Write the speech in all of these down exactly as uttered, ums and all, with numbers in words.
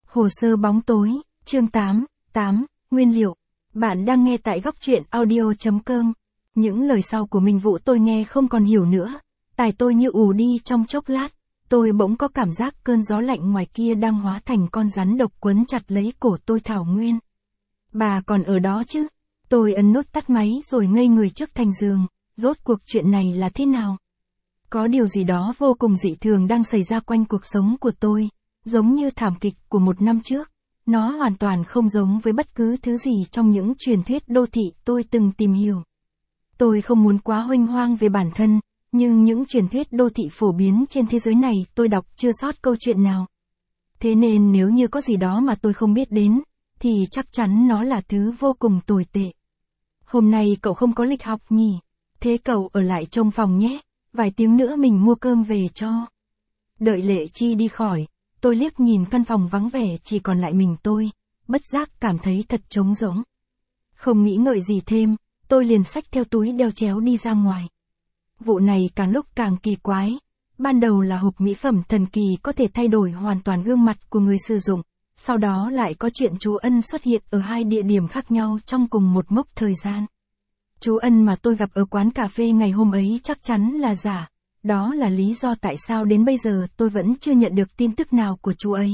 Hồ sơ bóng tối, chương tám, tám, nguyên liệu. Bạn đang nghe tại góc truyện audio chấm com. Những lời sau của mình Vũ tôi nghe không còn hiểu nữa. Tai tôi như ù đi trong chốc lát. Tôi bỗng có cảm giác cơn gió lạnh ngoài kia đang hóa thành con rắn độc quấn chặt lấy cổ tôi. Thảo Nguyên. Bà còn ở đó chứ? Tôi ấn nút tắt máy rồi ngây người trước thành giường. Rốt cuộc chuyện này là thế nào? Có điều gì đó vô cùng dị thường đang xảy ra quanh cuộc sống của tôi. Giống như thảm kịch của một năm trước. Nó hoàn toàn không giống với bất cứ thứ gì trong những truyền thuyết đô thị tôi từng tìm hiểu. Tôi không muốn quá huênh hoang về bản thân, nhưng những truyền thuyết đô thị phổ biến trên thế giới này tôi đọc chưa sót câu chuyện nào. Thế nên nếu như có gì đó mà tôi không biết đến, thì chắc chắn nó là thứ vô cùng tồi tệ. Hôm nay cậu không có lịch học nhỉ? Thế cậu ở lại trong phòng nhé, vài tiếng nữa mình mua cơm về cho. Đợi Lệ Chi đi khỏi, tôi liếc nhìn căn phòng vắng vẻ chỉ còn lại mình tôi, bất giác cảm thấy thật trống rỗng. Không nghĩ ngợi gì thêm, tôi liền xách theo túi đeo chéo đi ra ngoài. Vụ này càng lúc càng kỳ quái. Ban đầu là hộp mỹ phẩm thần kỳ có thể thay đổi hoàn toàn gương mặt của người sử dụng, sau đó lại có chuyện chú Ân xuất hiện ở hai địa điểm khác nhau trong cùng một mốc thời gian. Chú Ân mà tôi gặp ở quán cà phê ngày hôm ấy chắc chắn là giả. Đó là lý do tại sao đến bây giờ tôi vẫn chưa nhận được tin tức nào của chú ấy.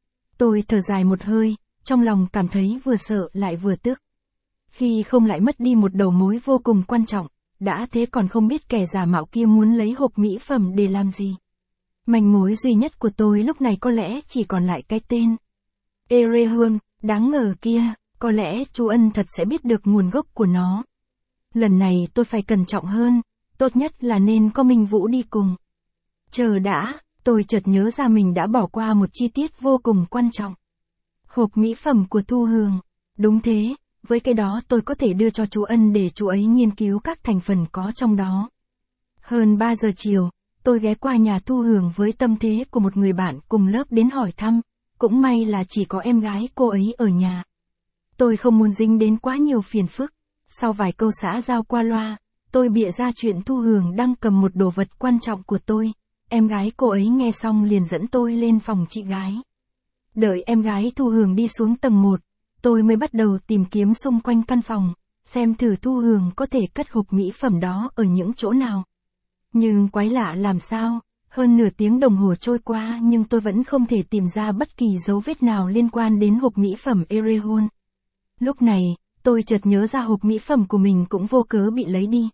Tôi thở dài một hơi, trong lòng cảm thấy vừa sợ lại vừa tức. Khi không lại mất đi một đầu mối vô cùng quan trọng, đã thế còn không biết kẻ giả mạo kia muốn lấy hộp mỹ phẩm để làm gì. Manh mối duy nhất của tôi lúc này có lẽ chỉ còn lại cái tên Erehun, đáng ngờ kia, có lẽ chú Ân thật sẽ biết được nguồn gốc của nó. Lần này tôi phải cẩn trọng hơn. Tốt nhất là nên có Minh Vũ đi cùng. Chờ đã, tôi chợt nhớ ra mình đã bỏ qua một chi tiết vô cùng quan trọng. Hộp mỹ phẩm của Thu Hường. Đúng thế, với cái đó tôi có thể đưa cho chú Ân để chú ấy nghiên cứu các thành phần có trong đó. Hơn ba giờ chiều, tôi ghé qua nhà Thu Hường với tâm thế của một người bạn cùng lớp đến hỏi thăm. Cũng may là chỉ có em gái cô ấy ở nhà. Tôi không muốn dính đến quá nhiều phiền phức. Sau vài câu xã giao qua loa, tôi bịa ra chuyện Thu Hường đang cầm một đồ vật quan trọng của tôi. Em gái cô ấy nghe xong liền dẫn tôi lên phòng chị gái. Đợi em gái Thu Hường đi xuống tầng một, tôi mới bắt đầu tìm kiếm xung quanh căn phòng, xem thử Thu Hường có thể cất hộp mỹ phẩm đó ở những chỗ nào. Nhưng quái lạ làm sao, hơn nửa tiếng đồng hồ trôi qua nhưng tôi vẫn không thể tìm ra bất kỳ dấu vết nào liên quan đến hộp mỹ phẩm Erehun. Lúc này, tôi chợt nhớ ra hộp mỹ phẩm của mình cũng vô cớ bị lấy đi.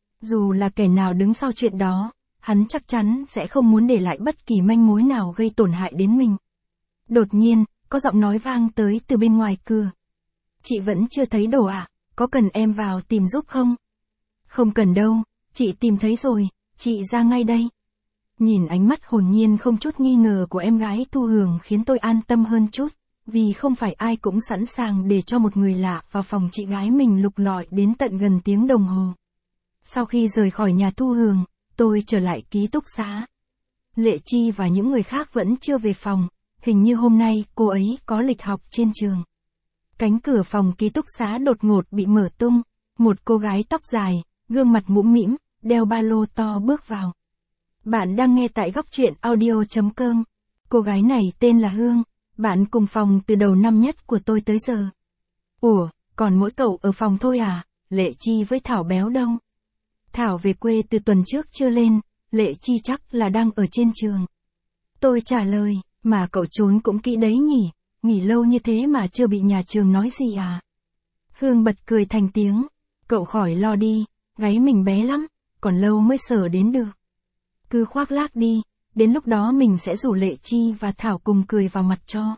Dù là kẻ nào đứng sau chuyện đó, hắn chắc chắn sẽ không muốn để lại bất kỳ manh mối nào gây tổn hại đến mình. Đột nhiên, có giọng nói vang tới từ bên ngoài cửa. Chị vẫn chưa thấy đồ à, có cần em vào tìm giúp không? Không cần đâu, chị tìm thấy rồi, chị ra ngay đây. Nhìn ánh mắt hồn nhiên không chút nghi ngờ của em gái Thu Hường khiến tôi an tâm hơn chút, vì không phải ai cũng sẵn sàng để cho một người lạ vào phòng chị gái mình lục lọi đến tận gần tiếng đồng hồ. Sau khi rời khỏi nhà Thu Hường, tôi trở lại ký túc xá. Lệ Chi và những người khác vẫn chưa về phòng, hình như hôm nay cô ấy có lịch học trên trường. Cánh cửa phòng ký túc xá đột ngột bị mở tung, một cô gái tóc dài, gương mặt mũm mĩm, đeo ba lô to bước vào. Bạn đang nghe tại góc truyện audio chấm com. Cô gái này tên là Hương, bạn cùng phòng từ đầu năm nhất của tôi tới giờ. Ủa, còn mỗi cậu ở phòng thôi à? Lệ Chi với Thảo béo đâu? Thảo về quê từ tuần trước chưa lên, Lệ Chi chắc là đang ở trên trường. Tôi trả lời, mà cậu trốn cũng kỹ đấy nhỉ, nghỉ lâu như thế mà chưa bị nhà trường nói gì à? Hương bật cười thành tiếng, cậu khỏi lo đi, gáy mình bé lắm, còn lâu mới sờ đến được. Cứ khoác lác đi, đến lúc đó mình sẽ rủ Lệ Chi và Thảo cùng cười vào mặt cho.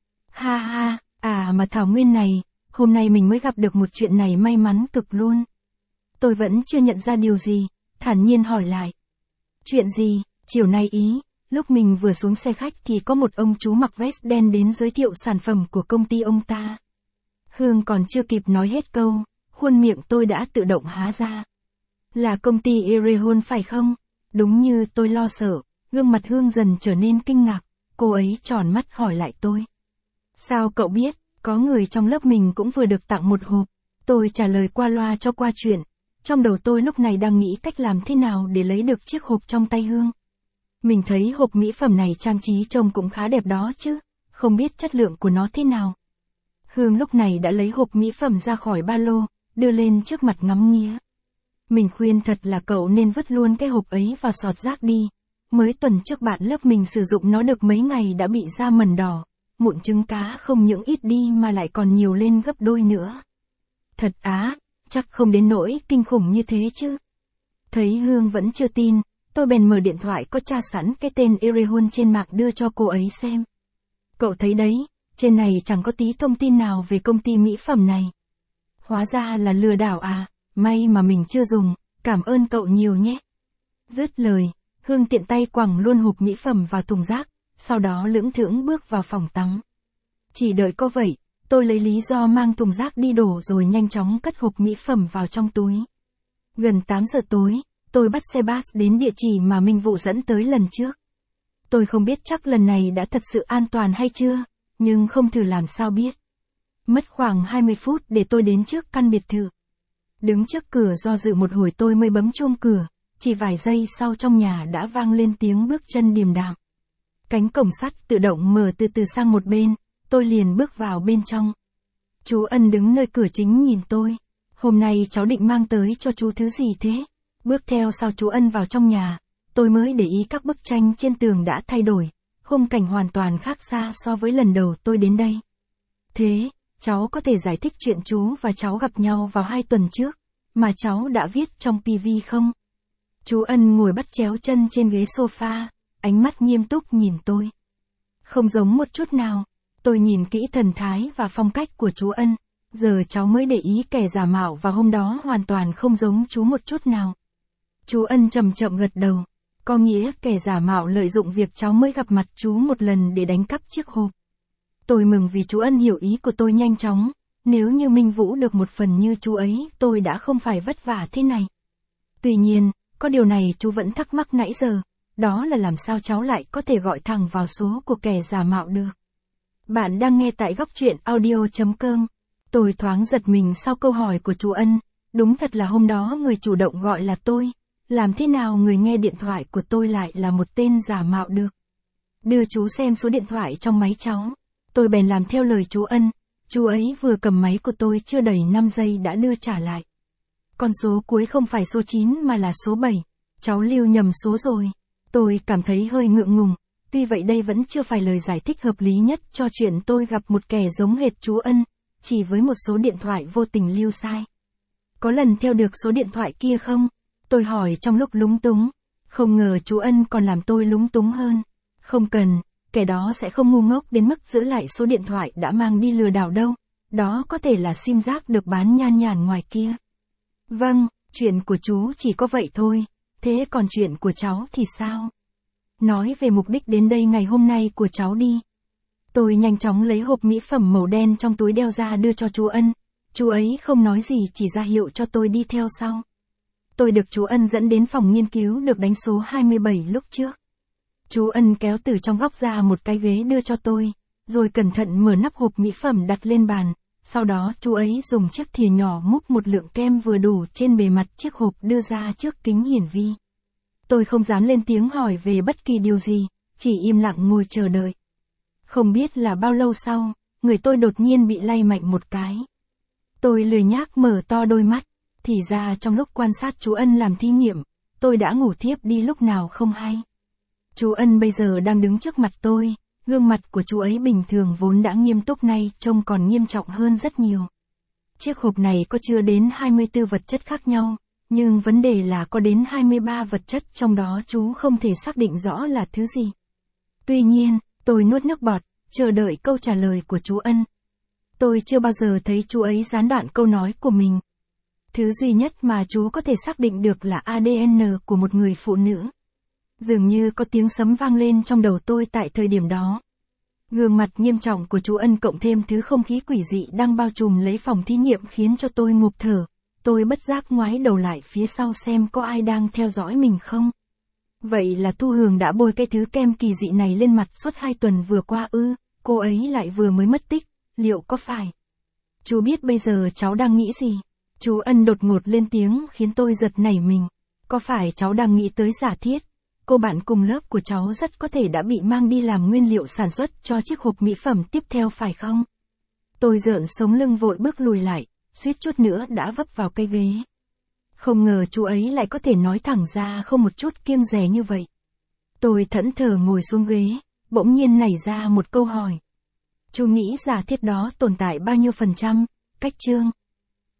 Ha ha, à mà Thảo Nguyên này, hôm nay mình mới gặp được một chuyện này may mắn cực luôn. Tôi vẫn chưa nhận ra điều gì, thản nhiên hỏi lại. Chuyện gì? Chiều nay ý, lúc mình vừa xuống xe khách thì có một ông chú mặc vest đen đến giới thiệu sản phẩm của công ty ông ta. Hương còn chưa kịp nói hết câu, khuôn miệng tôi đã tự động há ra. Là công ty Erehun phải không? Đúng như tôi lo sợ, gương mặt Hương dần trở nên kinh ngạc, cô ấy tròn mắt hỏi lại tôi. Sao cậu biết, có người trong lớp mình cũng vừa được tặng một hộp. Tôi trả lời qua loa cho qua chuyện. Trong đầu tôi lúc này đang nghĩ cách làm thế nào để lấy được chiếc hộp trong tay Hương. Mình thấy hộp mỹ phẩm này trang trí trông cũng khá đẹp đó chứ. không biết chất lượng của nó thế nào. Hương lúc này đã lấy hộp mỹ phẩm ra khỏi ba lô, đưa lên trước mặt ngắm nghía. Mình khuyên thật là cậu nên vứt luôn cái hộp ấy vào sọt rác đi. Mới tuần trước bạn lớp mình sử dụng nó được mấy ngày đã bị da mẩn đỏ, mụn trứng cá không những ít đi mà lại còn nhiều lên gấp đôi nữa. Thật á, chắc không đến nỗi kinh khủng như thế chứ. Thấy Hương vẫn chưa tin, tôi bèn mở điện thoại có tra sẵn cái tên Erehun trên mạng đưa cho cô ấy xem. Cậu thấy đấy, trên này chẳng có tí thông tin nào về công ty mỹ phẩm này. Hóa ra là lừa đảo à, may mà mình chưa dùng, cảm ơn cậu nhiều nhé. Dứt lời, Hương tiện tay quẳng luôn hộp mỹ phẩm vào thùng rác, sau đó lững thững bước vào phòng tắm. Chỉ đợi có vậy, tôi lấy lý do mang thùng rác đi đổ rồi nhanh chóng cất hộp mỹ phẩm vào trong túi. Gần tám giờ tối, tôi bắt xe bus đến địa chỉ mà Minh Vũ dẫn tới lần trước. Tôi không biết chắc lần này đã thật sự an toàn hay chưa, nhưng không thử làm sao biết. Mất khoảng hai mươi phút để tôi đến trước căn biệt thự. Đứng trước cửa do dự một hồi tôi mới bấm chuông cửa, chỉ vài giây sau trong nhà đã vang lên tiếng bước chân điềm đạm. Cánh cổng sắt tự động mở từ từ sang một bên, tôi liền bước vào bên trong. Chú Ân đứng nơi cửa chính nhìn tôi. Hôm nay cháu định mang tới cho chú thứ gì thế? Bước theo sau chú Ân vào trong nhà, tôi mới để ý các bức tranh trên tường đã thay đổi, khung cảnh hoàn toàn khác xa so với lần đầu tôi đến đây. Thế, cháu có thể giải thích chuyện chú và cháu gặp nhau vào hai tuần trước, mà cháu đã viết trong pê vê không? Chú Ân ngồi bắt chéo chân trên ghế sofa, ánh mắt nghiêm túc nhìn tôi. Không giống một chút nào. Tôi nhìn kỹ thần thái và phong cách của chú Ân, giờ cháu mới để ý kẻ giả mạo và hôm đó hoàn toàn không giống chú một chút nào. Chú Ân chậm chậm gật đầu, có nghĩa kẻ giả mạo lợi dụng việc cháu mới gặp mặt chú một lần để đánh cắp chiếc hộp. Tôi mừng vì chú Ân hiểu ý của tôi nhanh chóng, nếu như Minh Vũ được một phần như chú ấy tôi đã không phải vất vả thế này. Tuy nhiên, có điều này chú vẫn thắc mắc nãy giờ, đó là làm sao cháu lại có thể gọi thẳng vào số của kẻ giả mạo được. Bạn đang nghe tại góc truyện audio chấm com. Tôi thoáng giật mình sau câu hỏi của chú Ân, đúng thật là hôm đó người chủ động gọi là tôi, làm thế nào người nghe điện thoại của tôi lại là một tên giả mạo được. Đưa chú xem số điện thoại trong máy cháu, tôi bèn làm theo lời chú Ân, chú ấy vừa cầm máy của tôi chưa đầy năm giây đã đưa trả lại. Con số cuối không phải số chín mà là số bảy, cháu lưu nhầm số rồi. Tôi cảm thấy hơi ngượng ngùng. Tuy vậy đây vẫn chưa phải lời giải thích hợp lý nhất cho chuyện tôi gặp một kẻ giống hệt chú Ân, chỉ với một số điện thoại vô tình lưu sai. Có lần theo được số điện thoại kia không? Tôi hỏi trong lúc lúng túng. Không ngờ chú Ân còn làm tôi lúng túng hơn. Không cần, kẻ đó sẽ không ngu ngốc đến mức giữ lại số điện thoại đã mang đi lừa đảo đâu. Đó có thể là sim giác được bán nhan nhản ngoài kia. Vâng, chuyện của chú chỉ có vậy thôi. Thế còn chuyện của cháu thì sao? Nói về mục đích đến đây ngày hôm nay của cháu đi. Tôi nhanh chóng lấy hộp mỹ phẩm màu đen trong túi đeo ra đưa cho chú Ân. Chú ấy không nói gì chỉ ra hiệu cho tôi đi theo sau. Tôi được chú Ân dẫn đến phòng nghiên cứu được đánh số hai mươi bảy lúc trước. Chú Ân kéo từ trong góc ra một cái ghế đưa cho tôi, rồi cẩn thận mở nắp hộp mỹ phẩm đặt lên bàn. Sau đó chú ấy dùng chiếc thìa nhỏ múc một lượng kem vừa đủ trên bề mặt chiếc hộp đưa ra trước kính hiển vi. Tôi không dám lên tiếng hỏi về bất kỳ điều gì, chỉ im lặng ngồi chờ đợi. Không biết là bao lâu sau, người tôi đột nhiên bị lay mạnh một cái. Tôi lười nhác mở to đôi mắt, thì ra trong lúc quan sát chú Ân làm thí nghiệm, tôi đã ngủ thiếp đi lúc nào không hay. Chú Ân bây giờ đang đứng trước mặt tôi, gương mặt của chú ấy bình thường vốn đã nghiêm túc nay trông còn nghiêm trọng hơn rất nhiều. Chiếc hộp này có chứa đến hai mươi tư vật chất khác nhau. Nhưng vấn đề là có đến hai mươi ba vật chất trong đó chú không thể xác định rõ là thứ gì. Tuy nhiên, tôi nuốt nước bọt, chờ đợi câu trả lời của chú Ân. Tôi chưa bao giờ thấy chú ấy gián đoạn câu nói của mình. Thứ duy nhất mà chú có thể xác định được là a đê en của một người phụ nữ. Dường như có tiếng sấm vang lên trong đầu tôi tại thời điểm đó. Gương mặt nghiêm trọng của chú Ân cộng thêm thứ không khí quỷ dị đang bao trùm lấy phòng thí nghiệm khiến cho tôi ngụp thở. Tôi bất giác ngoái đầu lại phía sau xem có ai đang theo dõi mình không. Vậy là Thu Hường đã bôi cái thứ kem kỳ dị này lên mặt suốt hai tuần vừa qua ư, cô ấy lại vừa mới mất tích, liệu có phải? Chú biết bây giờ cháu đang nghĩ gì? Chú Ân đột ngột lên tiếng khiến tôi giật nảy mình. Có phải cháu đang nghĩ tới giả thiết? cô bạn cùng lớp của cháu rất có thể đã bị mang đi làm nguyên liệu sản xuất cho chiếc hộp mỹ phẩm tiếp theo phải không? Tôi rợn sống lưng vội bước lùi lại, suýt chút nữa đã vấp vào cây ghế. Không ngờ chú ấy lại có thể nói thẳng ra không một chút kiêng dè như vậy. Tôi thẫn thờ ngồi xuống ghế, bỗng nhiên nảy ra một câu hỏi. Chú nghĩ giả thiết đó tồn tại bao nhiêu phần trăm? Cách Trương.